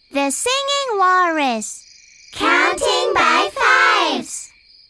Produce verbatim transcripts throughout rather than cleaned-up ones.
The Singing Walrus. Counting by fives.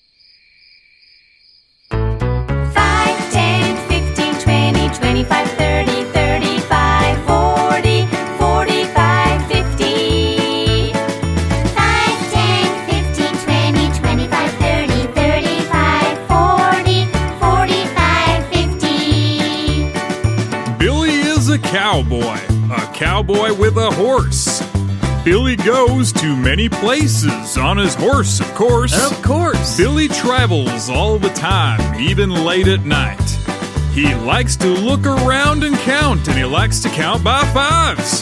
five, ten, fifteen, twenty, twenty-five, thirty, thirty-five, forty, forty-five, fifty. five, ten, fifteen, twenty, twenty-five, thirty, thirty-five, forty, forty-five, fifty. Billy is a cowboy, a cowboy with a horse. Billy goes to many places on his horse, of course. Of course. Billy travels all the time, even late at night. He likes to look around and count, and he likes to count by fives.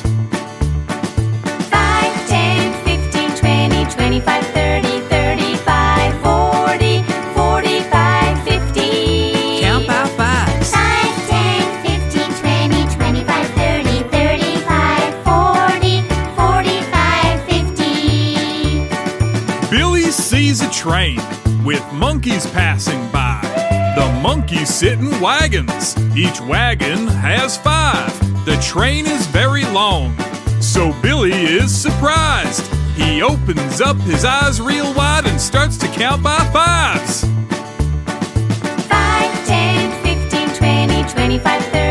five, ten, fifteen, twenty, twenty-five, thirty, thirty-five, forty, forty-five, fifty. Count by fives. five, ten, fifteen, twenty, twenty-five, thirty, thirty-five, forty, forty-five, fifty. Billy sees a train with monkeys passing by. The monkeys sit in wagons. Each wagon has five. The train is very long, so Billy is surprised. He opens up his eyes real wide and starts to count by fives. five, ten, fifteen, twenty, twenty-five, thirty.